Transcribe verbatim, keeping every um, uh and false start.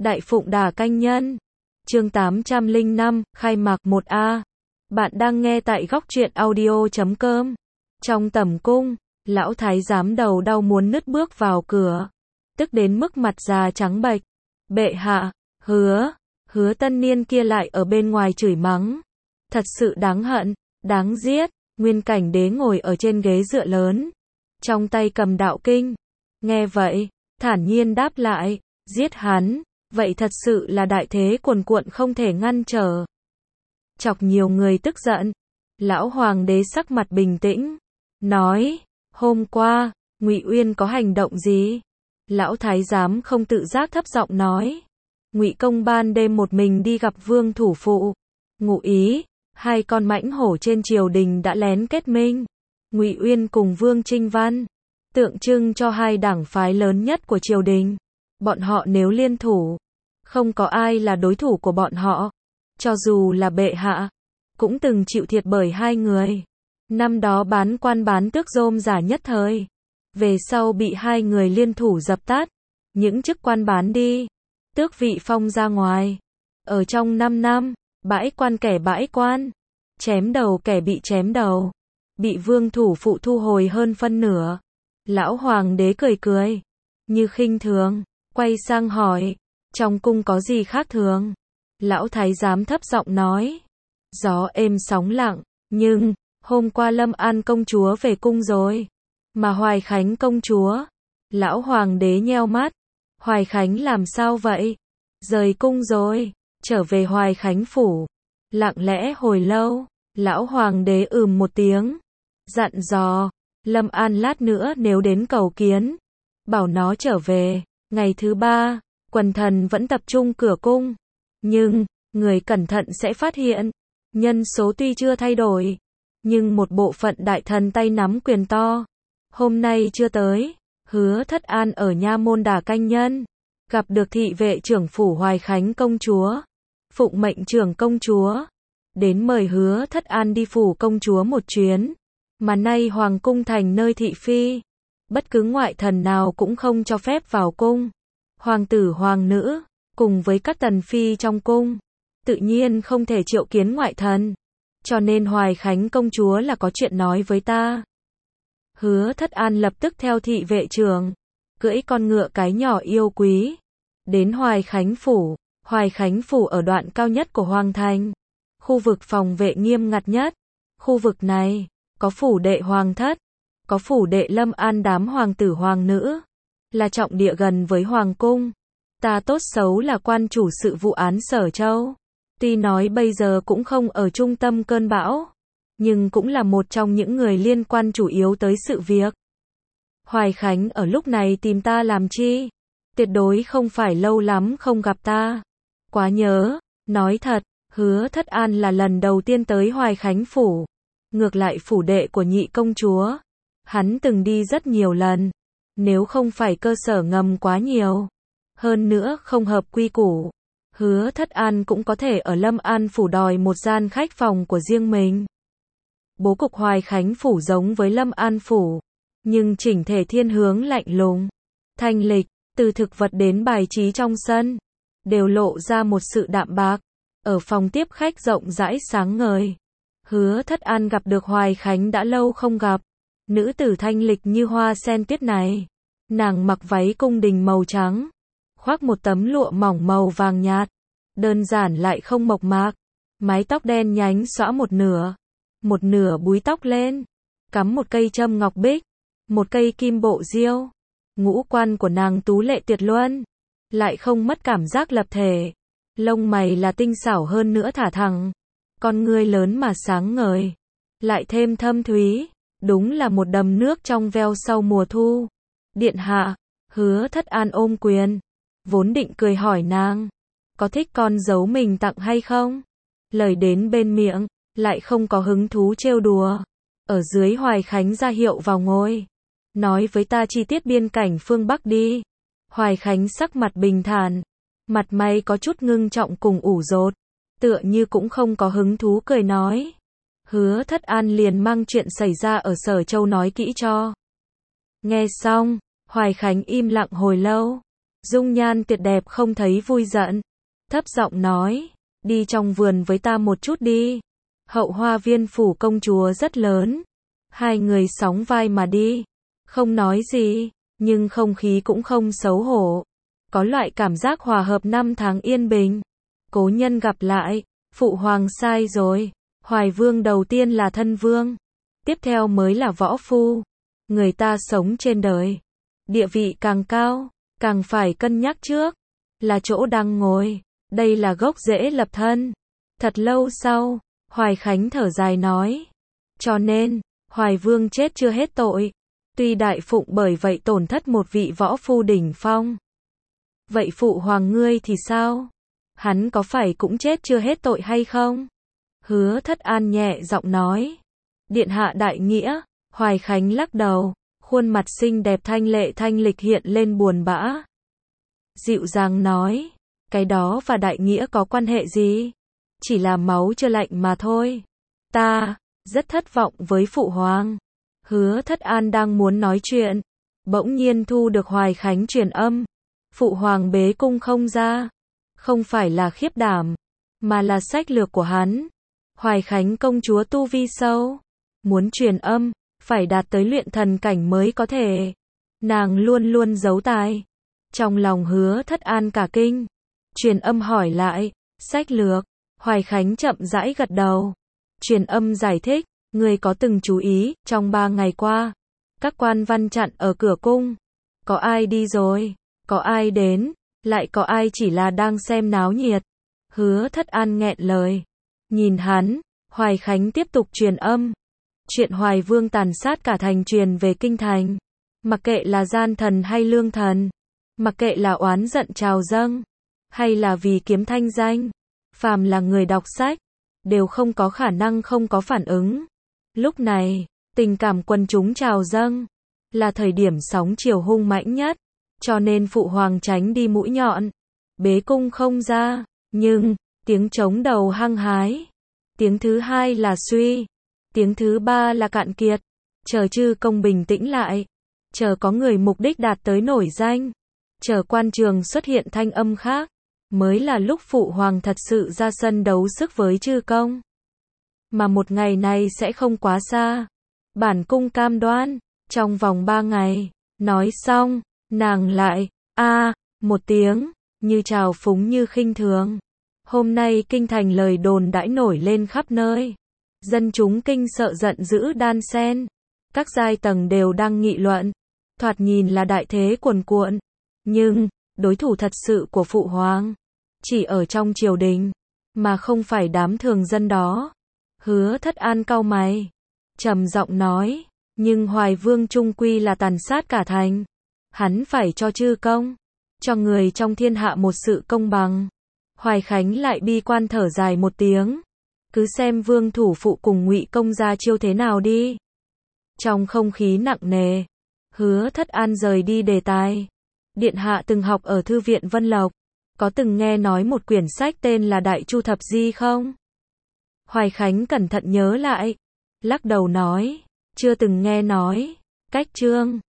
Đại Phụng Đà Canh Nhân. Chương tám trăm lẻ năm, khai mạc một A. Bạn đang nghe tại góc truyện audio chấm com. Trong tẩm cung, lão thái giám đầu đau muốn nứt bước vào cửa, tức đến mức mặt già trắng bệch. Bệ hạ, hứa, hứa tân niên kia lại ở bên ngoài chửi mắng. Thật sự đáng hận, đáng giết. Nguyên Cảnh Đế ngồi ở trên ghế dựa lớn, trong tay cầm đạo kinh. Nghe vậy, thản nhiên đáp lại, giết hắn, vậy thật sự là đại thế cuồn cuộn không thể ngăn trở. Chọc nhiều người tức giận. Lão hoàng đế sắc mặt bình tĩnh, nói, hôm qua, Ngụy Uyên có hành động gì? Lão thái giám không tự giác thấp giọng nói, Ngụy công ban đêm một mình đi gặp Vương thủ phụ, ngụ ý, hai con mãnh hổ trên triều đình đã lén kết minh. Ngụy Uyên cùng Vương Trinh Văn, tượng trưng cho hai đảng phái lớn nhất của triều đình. Bọn họ nếu liên thủ, không có ai là đối thủ của bọn họ. Cho dù là bệ hạ, cũng từng chịu thiệt bởi hai người. Năm đó bán quan bán tước rôm rả nhất thời, về sau bị hai người liên thủ dập tắt. Những chức quan bán đi, tước vị phong ra ngoài. Ở trong năm năm, bãi quan kẻ bãi quan, chém đầu kẻ bị chém đầu, bị Vương thủ phụ thu hồi hơn phân nửa. Lão hoàng đế cười cười, như khinh thường, quay sang hỏi, trong cung có gì khác thường? Lão thái giám thấp giọng nói, gió êm sóng lặng, nhưng, hôm qua Lâm An công chúa về cung rồi, mà Hoài Khánh công chúa. Lão hoàng đế nheo mắt, Hoài Khánh làm sao vậy? Rời cung rồi, trở về Hoài Khánh phủ. Lặng lẽ hồi lâu, lão hoàng đế ừm một tiếng, dặn dò, Lâm An lát nữa nếu đến cầu kiến, bảo nó trở về. Ngày thứ ba, quần thần vẫn tập trung cửa cung, nhưng, người cẩn thận sẽ phát hiện, nhân số tuy chưa thay đổi, nhưng một bộ phận đại thần tay nắm quyền to, hôm nay chưa tới. Hứa Thất An ở nha môn Đà Canh Nhân, gặp được thị vệ trưởng phủ Hoài Khánh công chúa, phụng mệnh trưởng công chúa, đến mời Hứa Thất An đi phủ công chúa một chuyến, mà nay hoàng cung thành nơi thị phi, bất cứ ngoại thần nào cũng không cho phép vào cung. Hoàng tử hoàng nữ, cùng với các tần phi trong cung, tự nhiên không thể triệu kiến ngoại thần, cho nên Hoài Khánh công chúa là có chuyện nói với ta. Hứa Thất An lập tức theo thị vệ trưởng, cưỡi con ngựa cái nhỏ yêu quý, đến Hoài Khánh phủ. Hoài Khánh phủ ở đoạn cao nhất của hoàng thành, khu vực phòng vệ nghiêm ngặt nhất. Khu vực này, có phủ đệ hoàng thất, có phủ đệ Lâm An đám hoàng tử hoàng nữ, là trọng địa gần với hoàng cung. Ta tốt xấu là quan chủ sự vụ án Sở Châu, tuy nói bây giờ cũng không ở trung tâm cơn bão, nhưng cũng là một trong những người liên quan chủ yếu tới sự việc. Hoài Khánh ở lúc này tìm ta làm chi? Tuyệt đối không phải lâu lắm không gặp ta. Quá nhớ, nói thật, Hứa Thất An là lần đầu tiên tới Hoài Khánh phủ. Ngược lại phủ đệ của nhị công chúa, hắn từng đi rất nhiều lần. Nếu không phải cơ sở ngầm quá nhiều, hơn nữa không hợp quy củ, Hứa Thất An cũng có thể ở Lâm An phủ đòi một gian khách phòng của riêng mình. Bố cục Hoài Khánh phủ giống với Lâm An phủ, nhưng chỉnh thể thiên hướng lạnh lùng, thanh lịch, từ thực vật đến bài trí trong sân, đều lộ ra một sự đạm bạc. Ở phòng tiếp khách rộng rãi sáng ngời, Hứa Thất An gặp được Hoài Khánh đã lâu không gặp. Nữ tử thanh lịch như hoa sen tuyết này, nàng mặc váy cung đình màu trắng, khoác một tấm lụa mỏng màu vàng nhạt, đơn giản lại không mộc mạc, mái tóc đen nhánh xõa một nửa, một nửa búi tóc lên, cắm một cây châm ngọc bích, một cây kim bộ diêu. Ngũ quan của nàng tú lệ tuyệt luân, lại không mất cảm giác lập thể, lông mày là tinh xảo hơn nữa thả thẳng, con ngươi lớn mà sáng ngời, lại thêm thâm thúy. Đúng là một đầm nước trong veo sau mùa thu. Điện hạ, Hứa Thất An ôm quyền, vốn định cười hỏi nàng, có thích con dấu mình tặng hay không? Lời đến bên miệng, lại không có hứng thú trêu đùa. Ở dưới Hoài Khánh ra hiệu vào ngồi, nói với ta chi tiết biên cảnh phương Bắc đi. Hoài Khánh sắc mặt bình thản, mặt mày có chút ngưng trọng cùng ủ rột, tựa như cũng không có hứng thú cười nói. Hứa Thất An liền mang chuyện xảy ra ở Sở Châu nói kỹ cho. Nghe xong, Hoài Khánh im lặng hồi lâu, dung nhan tuyệt đẹp không thấy vui giận. Thấp giọng nói, đi trong vườn với ta một chút đi. Hậu hoa viên phủ công chúa rất lớn. Hai người sóng vai mà đi. Không nói gì, nhưng không khí cũng không xấu hổ. Có loại cảm giác hòa hợp năm tháng yên bình. Cố nhân gặp lại, phụ hoàng sai rồi. Hoài vương đầu tiên là thân vương. Tiếp theo mới là võ phu. Người ta sống trên đời. Địa vị càng cao, càng phải cân nhắc trước. Là chỗ đang ngồi. Đây là gốc rễ lập thân. Thật lâu sau, Hoài Khánh thở dài nói. Cho nên, Hoài vương chết chưa hết tội. Tuy đại phụng bởi vậy tổn thất một vị võ phu đỉnh phong. Vậy phụ hoàng ngươi thì sao? Hắn có phải cũng chết chưa hết tội hay không? Hứa Thất An nhẹ giọng nói. Điện hạ đại nghĩa. Hoài Khánh lắc đầu, khuôn mặt xinh đẹp thanh lệ thanh lịch hiện lên buồn bã. Dịu dàng nói, cái đó và đại nghĩa có quan hệ gì? Chỉ là máu chưa lạnh mà thôi. Ta, rất thất vọng với phụ hoàng. Hứa Thất An đang muốn nói chuyện, bỗng nhiên thu được Hoài Khánh truyền âm. Phụ hoàng bế cung không ra. Không phải là khiếp đảm, mà là sách lược của hắn. Hoài Khánh công chúa tu vi sâu. Muốn truyền âm, phải đạt tới luyện thần cảnh mới có thể. Nàng luôn luôn giấu tài. Trong lòng Hứa Thất An cả kinh. Truyền âm hỏi lại, sách lược. Hoài Khánh chậm rãi gật đầu. Truyền âm giải thích, người có từng chú ý, trong ba ngày qua, các quan văn chặn ở cửa cung. Có ai đi rồi, có ai đến, lại có ai chỉ là đang xem náo nhiệt. Hứa Thất An nghẹn lời. Nhìn hắn, Hoài Khánh tiếp tục truyền âm. Chuyện Hoài Vương tàn sát cả thành truyền về kinh thành. Mặc kệ là gian thần hay lương thần, mặc kệ là oán giận trào dâng, hay là vì kiếm thanh danh, phàm là người đọc sách, đều không có khả năng không có phản ứng. Lúc này, tình cảm quần chúng trào dâng, là thời điểm sóng chiều hung mãnh nhất, cho nên phụ hoàng tránh đi mũi nhọn, bế cung không ra, nhưng, tiếng trống đầu hăng hái, tiếng thứ hai là suy, tiếng thứ ba là cạn kiệt, chờ chư công bình tĩnh lại, chờ có người mục đích đạt tới nổi danh, chờ quan trường xuất hiện thanh âm khác, mới là lúc phụ hoàng thật sự ra sân đấu sức với chư công. Mà một ngày này sẽ không quá xa. Bản cung cam đoan, trong vòng ba ngày. Nói xong, nàng lại, a một tiếng, như trào phúng như khinh thường. Hôm nay kinh thành lời đồn đãi nổi lên khắp nơi. Dân chúng kinh sợ giận dữ đan sen. Các giai tầng đều đang nghị luận. Thoạt nhìn là đại thế cuồn cuộn. Nhưng, đối thủ thật sự của phụ hoàng, chỉ ở trong triều đình, mà không phải đám thường dân đó. Hứa Thất An cau mày, trầm giọng nói, nhưng Hoài Vương trung quy là tàn sát cả thành. Hắn phải cho chư công, cho người trong thiên hạ một sự công bằng. Hoài Khánh lại bi quan thở dài một tiếng. Cứ xem Vương thủ phụ cùng Ngụy công ra chiêu thế nào đi. Trong không khí nặng nề, Hứa Thất An rời đi đề tài. Điện hạ từng học ở thư viện Vân Lộc, có từng nghe nói một quyển sách tên là Đại Chu Thập Di không? Hoài Khánh cẩn thận nhớ lại, lắc đầu nói, chưa từng nghe nói. Cách chương